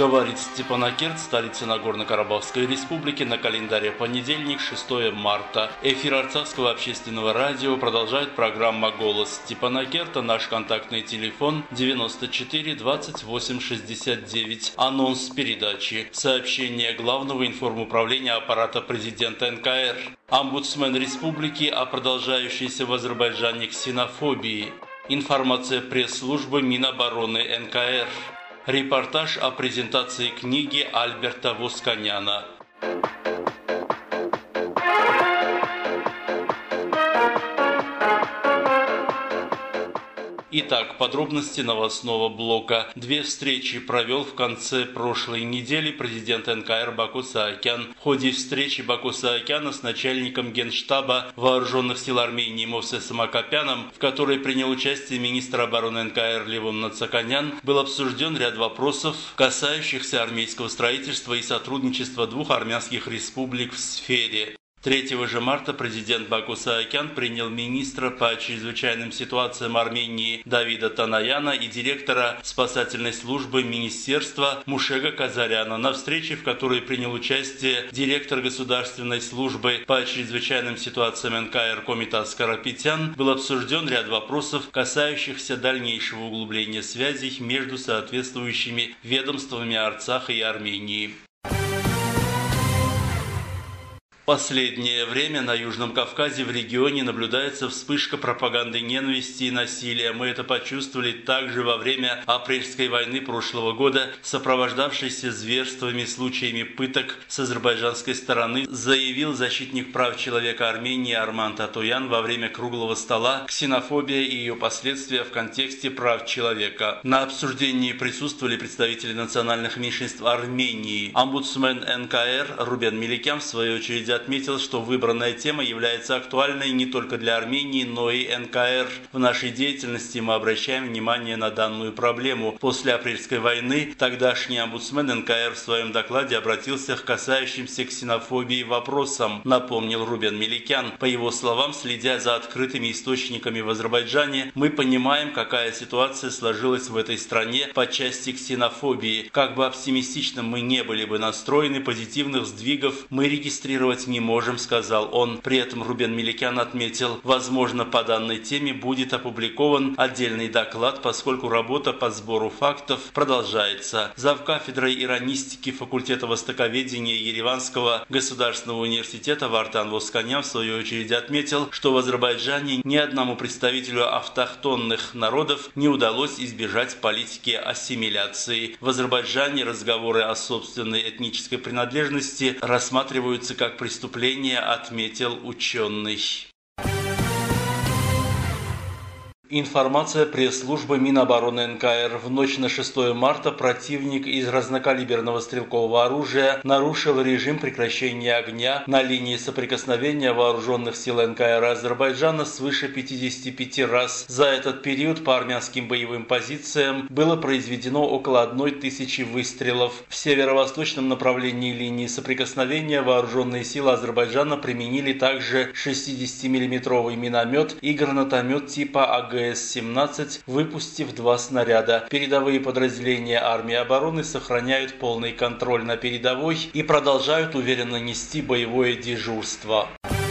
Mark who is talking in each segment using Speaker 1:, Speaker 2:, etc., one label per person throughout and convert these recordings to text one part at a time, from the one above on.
Speaker 1: Говорит Степанакерт, столица Нагорно-Карабахской республики, на календаре понедельник, 6 марта. Эфир Арцахского общественного радио продолжает программа «Голос Степанакерта». Наш контактный телефон 94 28 69. Анонс передачи. Сообщение Главного информуправления аппарата президента НКР. Омбудсмен республики о продолжающейся в Азербайджане ксенофобии. Информация пресс-службы Минобороны НКР. Репортаж о презентации книги Альберта Восканяна. Итак, подробности новостного блока. Две встречи провел в конце прошлой недели президент НКР Баку Саакян. В ходе встречи Баку Саакяна с начальником Генштаба Вооруженных сил Армении Мовсесом Акопяном, в которой принял участие министр обороны НКР Левон Нацаканян, был обсужден ряд вопросов, касающихся армейского строительства и сотрудничества двух армянских республик в сфере. 3 же марта президент Баку Саакян принял министра по чрезвычайным ситуациям Армении Давида Танаяна и директора спасательной службы министерства Мушега Казаряна на встрече, в которой принял участие директор государственной службы по чрезвычайным ситуациям НКР Комитас Карапетян. Был обсужден ряд вопросов, касающихся дальнейшего углубления связей между соответствующими ведомствами Арцаха и Армении. Последнее время на Южном Кавказе в регионе наблюдается вспышка пропаганды ненависти и насилия. Мы это почувствовали также во время апрельской войны прошлого года, сопровождавшейся зверствами, случаями пыток с азербайджанской стороны, заявил защитник прав человека Армении Арман Татоян во время круглого стола «Ксенофобия и ее последствия в контексте прав человека». На обсуждении присутствовали представители национальных меньшинств Армении. Омбудсмен НКР Рубен Меликян в свою очередь отметил, что выбранная тема является актуальной не только для Армении, но и НКР. В нашей деятельности мы обращаем внимание на данную проблему. После апрельской войны тогдашний омбудсмен НКР в своем докладе обратился к касающимся ксенофобии вопросам, напомнил Рубен Меликян. По его словам, следя за открытыми источниками в Азербайджане, мы понимаем, какая ситуация сложилась в этой стране по части ксенофобии. Как бы оптимистично мы не были бы настроены, позитивных сдвигов мы регистрировать не можем, сказал он. При этом Рубен Меликян отметил, возможно, по данной теме будет опубликован отдельный доклад, поскольку работа по сбору фактов продолжается. Завкафедрой иронистики факультета востоковедения Ереванского государственного университета Вартан Восканян в свою очередь отметил, что в Азербайджане ни одному представителю автохтонных народов не удалось избежать политики ассимиляции. В Азербайджане разговоры о собственной этнической принадлежности рассматриваются как преступление, отметил ученый. Информация пресс-службы Минобороны НКР. В ночь на 6 марта противник из разнокалиберного стрелкового оружия нарушил режим прекращения огня на линии соприкосновения вооруженных сил НКР Азербайджана свыше 55 раз. За этот период по армянским боевым позициям было произведено около 1000 выстрелов. В северо-восточном направлении линии соприкосновения вооруженные силы Азербайджана применили также 60-мм миномет и гранатомет типа АГС-17, выпустив 2 снаряда. Передовые подразделения армии обороны сохраняют полный контроль на передовой и продолжают уверенно нести боевое дежурство.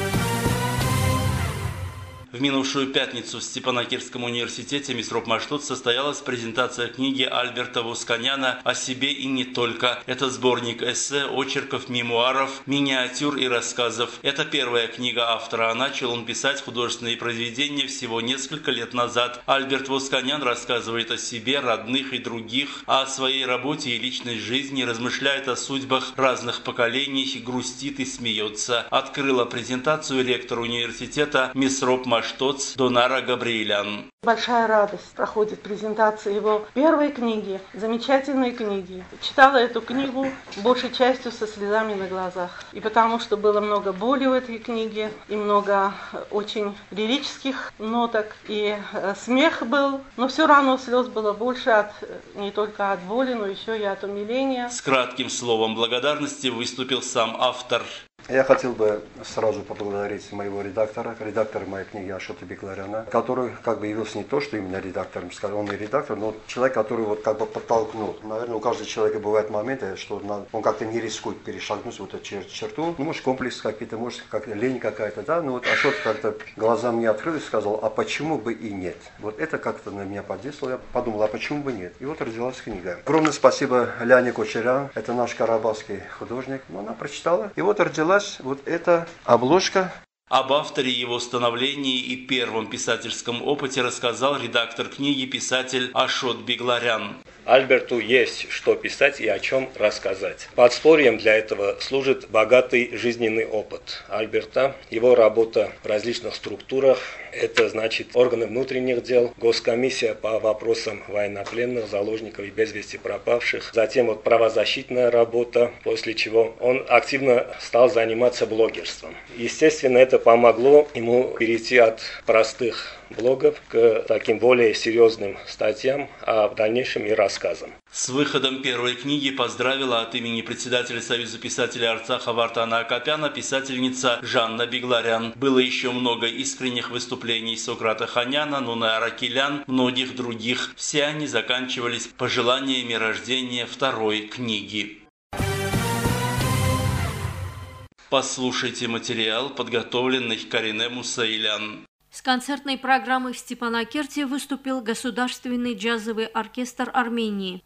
Speaker 1: В минувшую пятницу в Степанакертском университете Мисроп Маштот состоялась презентация книги Альберта Восканяна «О себе и не только». Это сборник эссе, очерков, мемуаров, миниатюр и рассказов. Это первая книга автора, а начал он писать художественные произведения всего несколько лет назад. Альберт Восканян рассказывает о себе, родных и других, а о своей работе и личной жизни, размышляет о судьбах разных поколений, грустит и смеется. Открыла презентацию ректор университета Мисроп Маштот Донара Габриэлян.
Speaker 2: Большая радость проходит презентация его первой книги, замечательной книги. Читала эту книгу большей частью со слезами на глазах. И потому что было много боли в этой книге, и много очень лирических ноток, и смех был. Но все равно слез было больше не только от боли, но еще и от умиления.
Speaker 1: С кратким словом благодарности выступил сам автор.
Speaker 3: Я хотел бы сразу поблагодарить моего редактора моей книги Ашота Бегларяна, который явился не то, что именно редактором, он и редактор, но человек, который подтолкнул. Наверное, у каждого человека бывают моменты, что он как-то не рискует перешагнуть эту черту. Может, комплекс какие-то, может, лень какая-то, да, но Ашот как-то глаза мне открыл и сказал, а почему бы и нет? Это как-то на меня подействовало, я подумал, а почему бы нет? И родилась книга. Огромное спасибо Ляне Кочерян, это наш карабахский художник, она прочитала, и родилась эта обложка.
Speaker 1: Об авторе, его становлении и первом писательском опыте рассказал редактор книги, писатель Ашот Бегларян.
Speaker 4: Альберту есть что писать и о чем рассказать. Подспорьем для этого служит богатый жизненный опыт Альберта, его работа в различных структурах, это значит органы внутренних дел, госкомиссия по вопросам военнопленных, заложников и без вести пропавших, затем правозащитная работа, после чего он активно стал заниматься блогерством. Естественно, это помогло ему перейти от простых блогов к таким более серьезным статьям, а в дальнейшем и рассказам.
Speaker 1: С выходом первой книги поздравила от имени председателя Союза писателей Арцаха Вартана Акопяна писательница Жанна Бегларян. Было еще много искренних выступлений Сократа Ханяна, Нуны Аракелян, многих других. Все они заканчивались пожеланиями рождения второй книги. Послушайте материал, подготовленный Карине Мусаилян.
Speaker 5: С концертной программой в Степанакерте выступил Государственный джазовый оркестр Армении.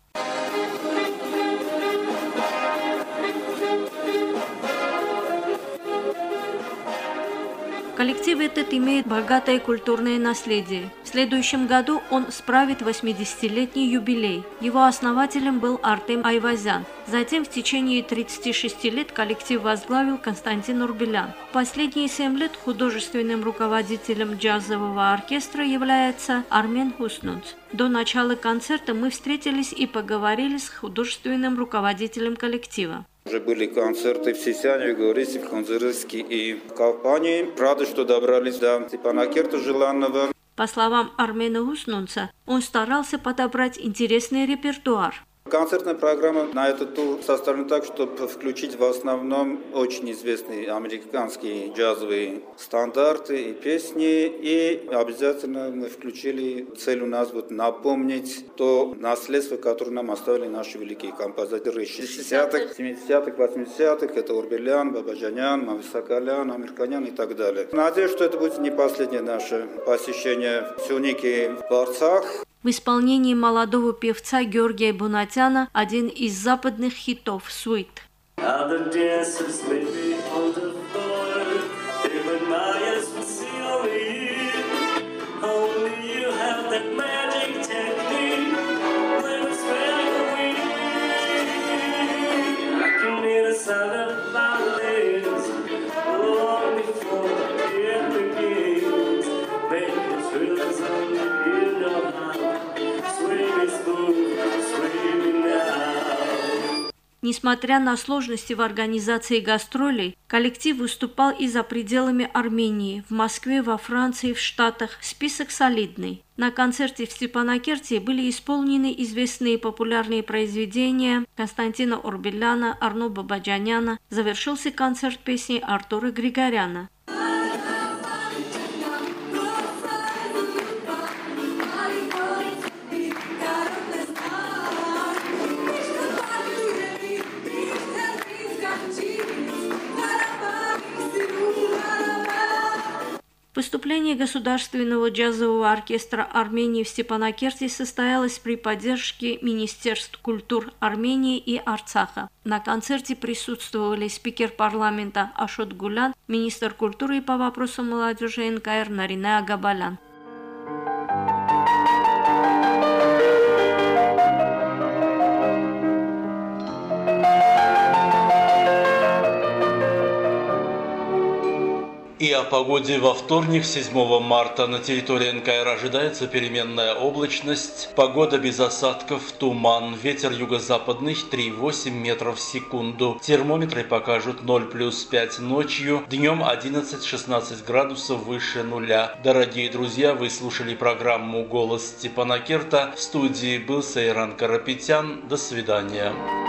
Speaker 5: Коллектив этот имеет богатое культурное наследие. В следующем году он справит 80-летний юбилей. Его основателем был Артем Айвазян. Затем в течение 36 лет коллектив возглавил Константин Урбелян. Последние 7 лет художественным руководителем джазового оркестра является Армен Хуснунц. До начала концерта мы встретились и поговорили с художественным руководителем коллектива.
Speaker 6: Уже были концерты в Сисяне, в Горисе, в Ханзырыске и в Кавпане. Рады, что добрались до Степанакерта желанного.
Speaker 5: По словам Армена Хуснунца, он старался подобрать интересный репертуар.
Speaker 6: Концертная программа на этот тур составлена так, чтобы включить в основном очень известные американские джазовые стандарты и песни. И обязательно мы включили цель у нас напомнить то наследство, которое нам оставили наши великие композиторы 60-х, 70-х, 80-х. Это Урбелян, Бабаджанян, Мависакалян, Амирканян и так далее. Надеюсь, что это будет не последнее наше посещение Сюники в Арцах.
Speaker 5: В исполнении молодого певца Георгия Бунатяна один из западных хитов «Sweet». Несмотря на сложности в организации гастролей, коллектив выступал и за пределами Армении, в Москве, во Франции, в Штатах. Список солидный. На концерте в Степанакерте были исполнены известные популярные произведения Константина Урбеляна, Арно Бабаджаняна. Завершился концерт песней Артура Григоряна. Выступление Государственного джазового оркестра Армении в Степанакерте состоялось при поддержке Министерств культур Армении и Арцаха. На концерте присутствовали спикер парламента Ашот Гулян, министр культуры и по вопросам молодежи НКР Нарине Агабалян.
Speaker 1: И о погоде во вторник, 7 марта, на территории НКР ожидается переменная облачность, погода без осадков, туман, ветер юго-западный 3,8 метров в секунду. Термометры покажут 0 плюс 5 ночью, днем 11-16 градусов выше нуля. Дорогие друзья, вы слушали программу «Голос Степанакерта». В студии был Сайран Карапетян. До свидания.